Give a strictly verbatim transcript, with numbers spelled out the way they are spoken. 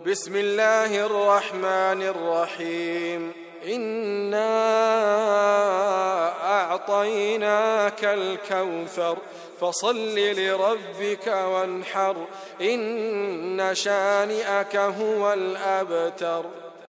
بسم الله الرحمن الرحيم إنا أعطيناك الكوثر فصل لربك وانحر إن شانئك هو الأبتر.